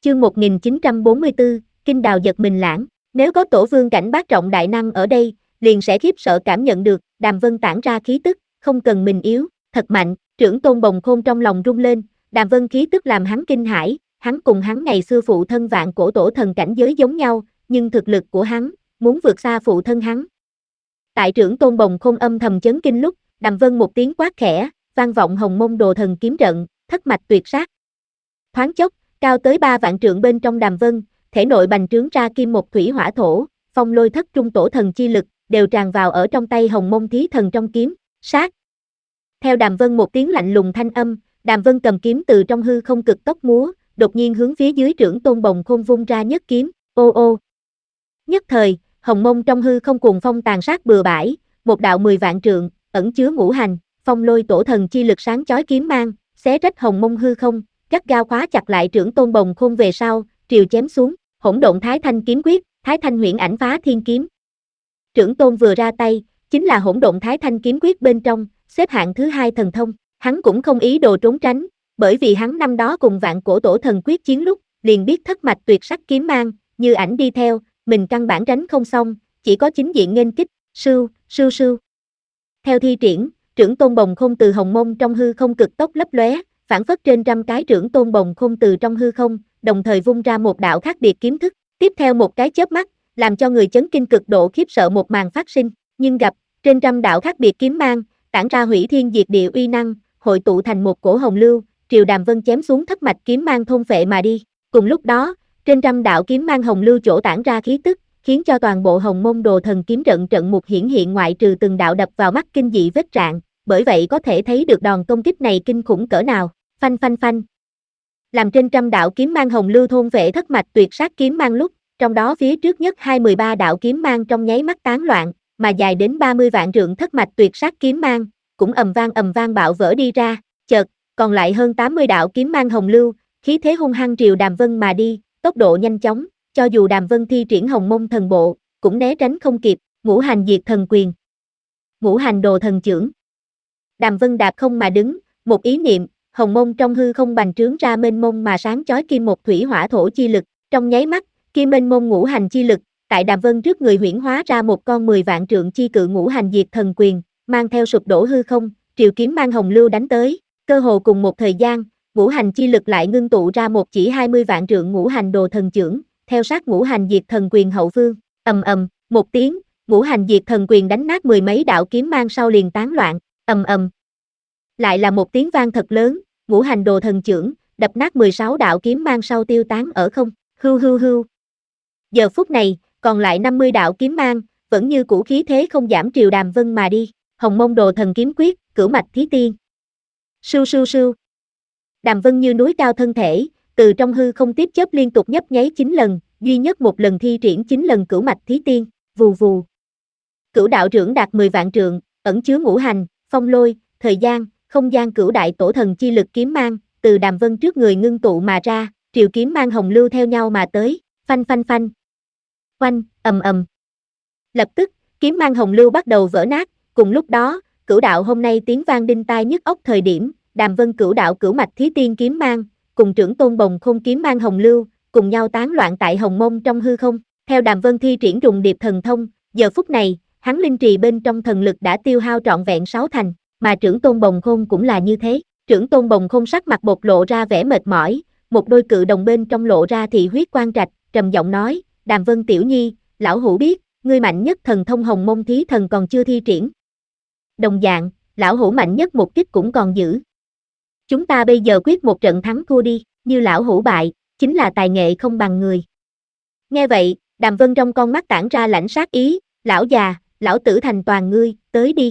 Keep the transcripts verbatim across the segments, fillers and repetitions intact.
Chương một nghìn chín trăm bốn mươi tư, Kinh Đào giật mình lãng. Nếu có tổ vương cảnh bát trọng đại năng ở đây, liền sẽ khiếp sợ cảm nhận được, Đàm Vân tản ra khí tức, không cần mình yếu, thật mạnh. Trưởng tôn Bồng Khôn trong lòng rung lên, Đàm Vân khí tức làm hắn kinh hãi, hắn cùng hắn ngày xưa phụ thân vạn cổ tổ thần cảnh giới giống nhau, nhưng thực lực của hắn, muốn vượt xa phụ thân hắn. Tại trưởng tôn Bồng Khôn âm thầm chấn kinh lúc, Đàm Vân một tiếng quát khẽ, vang vọng hồng mông đồ thần kiếm trận, thất mạch tuyệt sát. Thoáng chốc, cao tới ba vạn trượng bên trong Đàm Vân, thể nội bành trướng ra kim một thủy hỏa thổ, phong lôi thất trung tổ thần chi lực, đều tràn vào ở trong tay hồng mông thí thần trong kiếm, sát. Theo Đàm Vân một tiếng lạnh lùng thanh âm, Đàm Vân cầm kiếm từ trong hư không cực tốc múa, đột nhiên hướng phía dưới trưởng tôn Bồng Khôn vung ra nhất kiếm, ô ô. Nhất thời, hồng mông trong hư không cuồng phong tàn sát bừa bãi, một đạo mười vạn trượng, ẩn chứa ngũ hành, phong lôi tổ thần chi lực sáng chói kiếm mang, xé rách hồng mông hư không, gắt gao khóa chặt lại trưởng tôn Bồng Khôn về sau, triều chém xuống, hỗn độn thái thanh kiếm quyết, thái thanh huyễn ảnh phá thiên kiếm. Trưởng tôn vừa ra tay, chính là hỗn độn thái thanh kiếm quyết bên trong, xếp hạng thứ hai thần thông, hắn cũng không ý đồ trốn tránh, bởi vì hắn năm đó cùng vạn cổ tổ thần quyết chiến lúc, liền biết thất mạch tuyệt sắc kiếm mang, như ảnh đi theo, mình căn bản tránh không xong, chỉ có chính diện nghênh kích, sưu, sưu sưu. Theo thi triển, trưởng tôn Bồng Khôn từ hồng mông trong hư không cực tốc lấp lóe, phản phất trên trăm cái trưởng tôn Bồng Khôn từ trong hư không, đồng thời vung ra một đạo khác biệt kiếm thức, tiếp theo một cái chớp mắt, làm cho người chấn kinh cực độ khiếp sợ một màn phát sinh, nhưng gặp, trên trăm đạo khác biệt kiếm mang, tản ra hủy thiên diệt địa uy năng, hội tụ thành một cổ hồng lưu, triều Đàm Vân chém xuống thất mạch kiếm mang thôn phệ mà đi. Cùng lúc đó, trên trăm đạo kiếm mang hồng lưu chỗ tản ra khí tức, khiến cho toàn bộ hồng mông đồ thần kiếm trận trận mục hiển hiện ngoại trừ từng đạo đập vào mắt kinh dị vết rạn, bởi vậy có thể thấy được đòn công kích này kinh khủng cỡ nào. Phanh phanh phanh. Làm trên trăm đạo kiếm mang hồng lưu thôn vệ thất mạch tuyệt sát kiếm mang lúc, trong đó phía trước nhất hai mươi ba đạo kiếm mang trong nháy mắt tán loạn, mà dài đến ba mươi vạn trượng thất mạch tuyệt sát kiếm mang, cũng ầm vang ầm vang bạo vỡ đi ra, chợt, còn lại hơn tám mươi đạo kiếm mang hồng lưu, khí thế hung hăng triều Đàm Vân mà đi, tốc độ nhanh chóng, cho dù Đàm Vân thi triển hồng mông thần bộ, cũng né tránh không kịp, ngũ hành diệt thần quyền. Ngũ hành đồ thần chưởng. Đàm Vân đạp không mà đứng, một ý niệm, hồng mông trong hư không bành trướng ra mênh mông mà sáng chói kim một thủy hỏa thổ chi lực, trong nháy mắt, kim mênh mông ngũ hành chi lực, tại Đàm Vân trước người huyễn hóa ra một con mười vạn trượng chi cự ngũ hành diệt thần quyền, mang theo sụp đổ hư không, triều kiếm mang hồng lưu đánh tới, cơ hồ cùng một thời gian, ngũ hành chi lực lại ngưng tụ ra một chỉ hai mươi vạn trượng ngũ hành đồ thần chưởng, theo sát ngũ hành diệt thần quyền hậu phương, ầm ầm, một tiếng, ngũ hành diệt thần quyền đánh nát mười mấy đạo kiếm mang sau liền tán loạn, ầm ầm. Lại là một tiếng vang thật lớn, ngũ hành đồ thần chưởng, đập nát mười sáu đạo kiếm mang sau tiêu tán ở không, hưu hưu hưu. Giờ phút này, còn lại năm mươi đạo kiếm mang, vẫn như cũ khí thế không giảm triều Đàm Vân mà đi, hồng mông đồ thần kiếm quyết, cửu mạch thí tiên. Sưu sưu sưu. Đàm Vân như núi cao thân thể, từ trong hư không tiếp chớp liên tục nhấp nháy chín lần, duy nhất một lần thi triển chín lần cửu mạch thí tiên, vù vù. Cửu đạo trưởng đạt mười vạn trượng, ẩn chứa ngũ hành, phong lôi, thời gian, không gian cửu đại tổ thần chi lực kiếm mang, từ Đàm Vân trước người ngưng tụ mà ra, triều kiếm mang hồng lưu theo nhau mà tới, phanh phanh phanh. Oanh, ầm ầm. Lập tức, kiếm mang hồng lưu bắt đầu vỡ nát, cùng lúc đó, cửu đạo hôm nay tiếng vang đinh tai nhức óc thời điểm, Đàm Vân cửu đạo cửu mạch thí tiên kiếm mang, cùng trưởng tôn Bồng Khôn kiếm mang hồng lưu, cùng nhau tán loạn tại hồng mông trong hư không. Theo Đàm Vân thi triển rùng điệp thần thông, giờ phút này, hắn linh trì bên trong thần lực đã tiêu hao trọn vẹn sáu thành, mà trưởng tôn Bồng Khôn cũng là như thế. Trưởng tôn Bồng Khôn sắc mặt bộc lộ ra vẻ mệt mỏi, một đôi cự đồng bên trong lộ ra thị huyết quang trạch, trầm giọng nói, Đàm Vân tiểu nhi, lão hủ biết, ngươi mạnh nhất thần thông hồng mông thí thần còn chưa thi triển. Đồng dạng, lão hủ mạnh nhất một kích cũng còn giữ. Chúng ta bây giờ quyết một trận thắng thua đi, như lão hủ bại, chính là tài nghệ không bằng người. Nghe vậy, Đàm Vân trong con mắt tản ra lãnh sát ý, lão già, lão tử thành toàn ngươi, tới đi.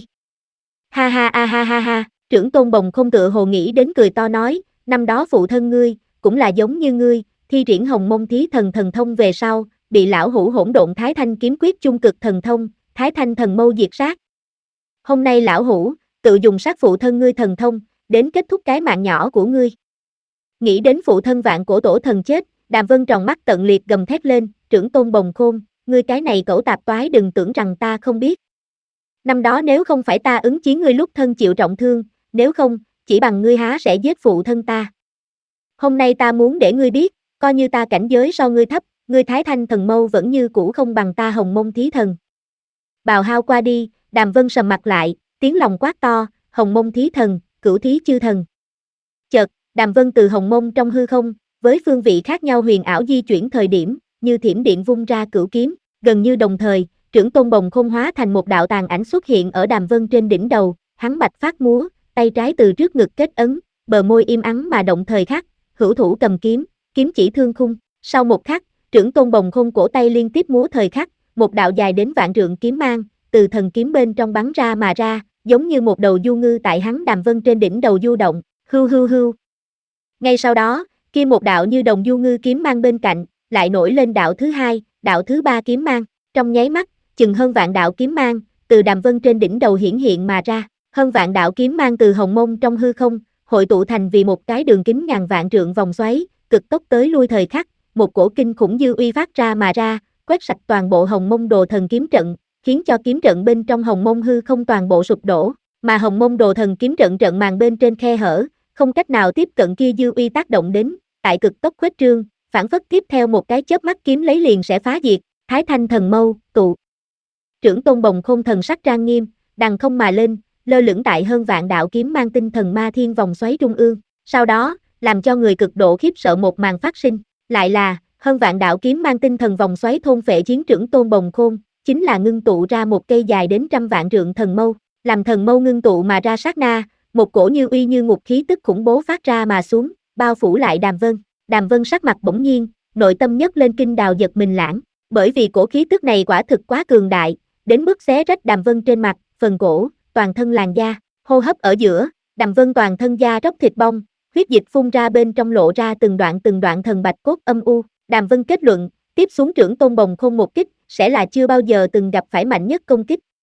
Ha ha ha ha ha ha, trưởng tôn Bồng Khôn tựa hồ nghĩ đến cười to nói, năm đó phụ thân ngươi, cũng là giống như ngươi, thi triển hồng mông thí thần thần thông về sau, bị lão hủ hỗn độn thái thanh kiếm quyết chung cực thần thông, thái thanh thần mâu diệt sát. Hôm nay lão hủ, tự dùng sát phụ thân ngươi thần thông, đến kết thúc cái mạng nhỏ của ngươi. Nghĩ đến phụ thân vạn cổ tổ thần chết, Đàm Vân tròn mắt tận liệt gầm thét lên, trưởng tôn Bồng Khôn, ngươi cái này cẩu tạp toái đừng tưởng rằng ta không biết. Năm đó nếu không phải ta ứng chiến ngươi lúc thân chịu trọng thương, nếu không, chỉ bằng ngươi há sẽ giết phụ thân ta. Hôm nay ta muốn để ngươi biết, Coi như ta cảnh giới so ngươi thấp, ngươi Thái Thanh thần mâu vẫn như cũ không bằng ta Hồng Mông Thí Thần. Bào hao qua đi, Đàm Vân sầm mặt lại, tiếng lòng quát to, Hồng Mông Thí Thần, Cửu Thí Chư Thần. Chợt, Đàm Vân từ Hồng Mông trong hư không, với phương vị khác nhau huyền ảo di chuyển thời điểm, như thiểm điện vung ra cửu kiếm, gần như đồng thời, Trưởng Tôn Bồng Khôn hóa thành một đạo tàn ảnh xuất hiện ở Đàm Vân trên đỉnh đầu, hắn bạch phát múa, tay trái từ trước ngực kết ấn, bờ môi im ắng mà động thời khắc, hữu thủ cầm kiếm, kiếm chỉ thương khung. Sau một khắc, Trưởng Tôn Bồng Khôn cổ tay liên tiếp múa thời khắc, một đạo dài đến vạn trượng kiếm mang, từ thần kiếm bên trong bắn ra mà ra, giống như một đầu du ngư tại hắn Đàm Vân trên đỉnh đầu du động, hưu hưu hưu. Ngay sau đó, kia một đạo như đồng du ngư kiếm mang bên cạnh, lại nổi lên đạo thứ hai, đạo thứ ba kiếm mang, trong nháy mắt, chừng hơn vạn đạo kiếm mang, từ Đàm Vân trên đỉnh đầu hiển hiện mà ra, hơn vạn đạo kiếm mang từ Hồng Mông trong hư không, hội tụ thành vì một cái đường kính ngàn vạn trượng vòng xoáy, cực tốc tới lui thời khắc, một cổ kinh khủng dư uy phát ra mà ra, quét sạch toàn bộ Hồng Mông Đồ Thần kiếm trận, khiến cho kiếm trận bên trong Hồng Mông hư không toàn bộ sụp đổ, mà Hồng Mông Đồ Thần kiếm trận trận màn bên trên khe hở, không cách nào tiếp cận kia dư uy tác động đến, tại cực tốc khuếch trương, phản phất tiếp theo một cái chớp mắt kiếm lấy liền sẽ phá diệt, Thái Thanh thần mâu, tụ. Trưởng Tôn Bồng Khôn thần sắc trang nghiêm, đằng không mà lên, lơ lửng tại hơn vạn đạo kiếm mang tinh thần ma thiên vòng xoáy trung ương. Sau đó, làm cho người cực độ khiếp sợ một màn phát sinh, lại là hơn vạn đạo kiếm mang tinh thần vòng xoáy thôn phệ chiến Trưởng Tôn Bồng Khôn, chính là ngưng tụ ra một cây dài đến trăm vạn trượng thần mâu, làm thần mâu ngưng tụ mà ra sát na, một cổ như uy như ngục khí tức khủng bố phát ra mà xuống, bao phủ lại Đàm Vân. Đàm Vân sắc mặt bỗng nhiên, nội tâm nhấc lên kinh đào giật mình lãng, bởi vì cổ khí tức này quả thực quá cường đại, đến mức xé rách Đàm Vân trên mặt, phần cổ, toàn thân làn da, hô hấp ở giữa, Đàm Vân toàn thân da róc thịt bong, huyết dịch phun ra bên trong lộ ra từng đoạn từng đoạn thần bạch cốt âm u. Đàm Vân kết luận, tiếp xuống Trưởng Tôn Bồng Khôn một kích, sẽ là chưa bao giờ từng gặp phải mạnh nhất công kích,